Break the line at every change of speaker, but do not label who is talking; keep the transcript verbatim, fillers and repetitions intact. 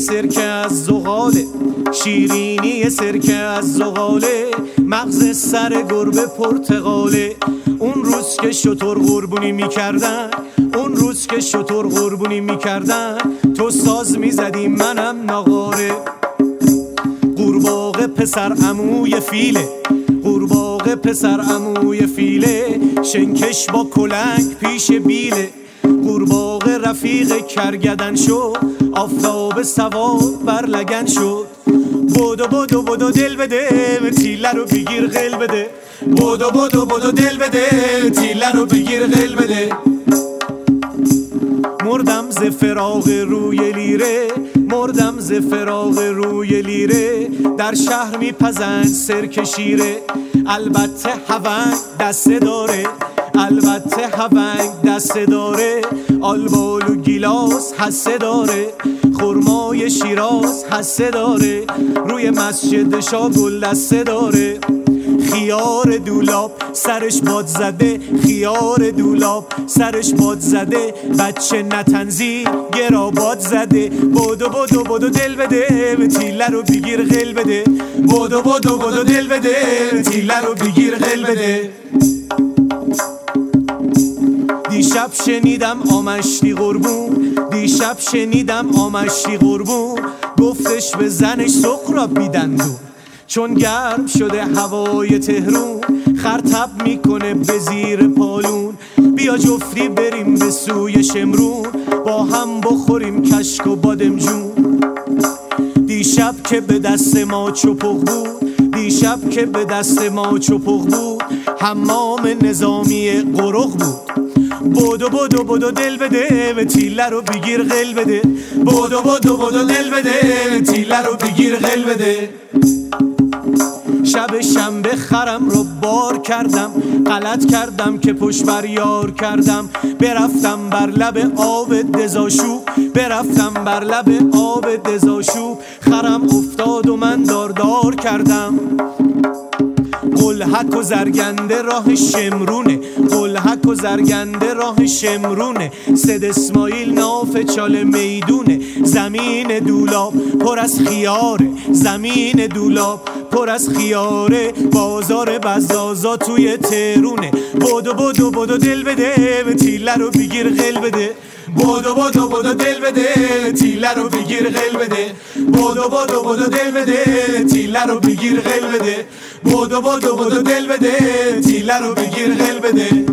سرکه از زغاله، شیرینی سرکه از زغاله، مغز سر گربه پرتقاله. اون روز که شتر قربونی میکردن، اون روز که شتر قربونی میکردن، تو ساز میزدی منم ناقاره. قورباغه پسر عموی فیله، قورباغه پسر عموی فیله، شنکش با کلنگ پیش بیله. قورباغه رفیق کرگدن شد، آفتاب سوار بر لگن شد. بودو بودو بودو دل بده، تیله رو بگیر قل بده. بودو بودو بودو دل بده، تیله رو بگیر قل بده. مردم ز فراق روی لیره، مردم ز فراق روی لیره. در شهر میپزند سرکه شیره، البته هونگ دسته داره، البته هونگ دسته داره. آلبال و گیلاس حسه داره، خرمای شیراز حسه داره. روی مسجد شاه گل دسته داره. خیار دولاب سرش باد زده، خیار دولاب سرش باد زده. بچه نتنزی گرا باد زده. بودو بودو بودو دل بده، تیله رو بگیر قل بده. بودو بودو بودو دل بده، تیله رو بگیر قل بده. دیشب شنیدم آمشتی قربون، دیشب شنیدم آمشتی قربون. گفتش به زنش سقراب بیدندون، چون گرم شده هوای تهرون. خرطب میکنه به زیر پالون. بیا جفتی بریم به سوی شمرون، با هم بخوریم کشک و بادمجون. دیشب که به دست ما چپق بود، دیشب که به دست ما چپق بود. حمام نظامی قرق بود. بودو بودو بودو دل بده، و تیله رو بگیر قل بده. بودو بودو بودو دل بده، تیله رو بگیر قل بده. شب شنبه خرم رو بار کردم، غلط کردم که پشت بر یار کردم. برفتم بر لب آب دزاشوب، برفتم بر لب آب دزاشوب. خرم افتاد و من دار دار کردم. قلحک و زرگنده راه شمرونه، قلحک و زرگنده راه شمرونه. سید اسماعیل ناف چال میدونه. زمین دولاب پر از خیاره، زمین دولاب پر از خیاره. بازار بزازا توی تهرونه. بودو بودو بودو دل بده، تیله رو بگیر قل بده. بودو بودو بودو دل بده، تیله رو بگیر قل بده. بودو بودو بودو دل بده، تیله رو بگیر قل بده. بودو بودو بودو دل بده، تیله رو بگیر قل بده.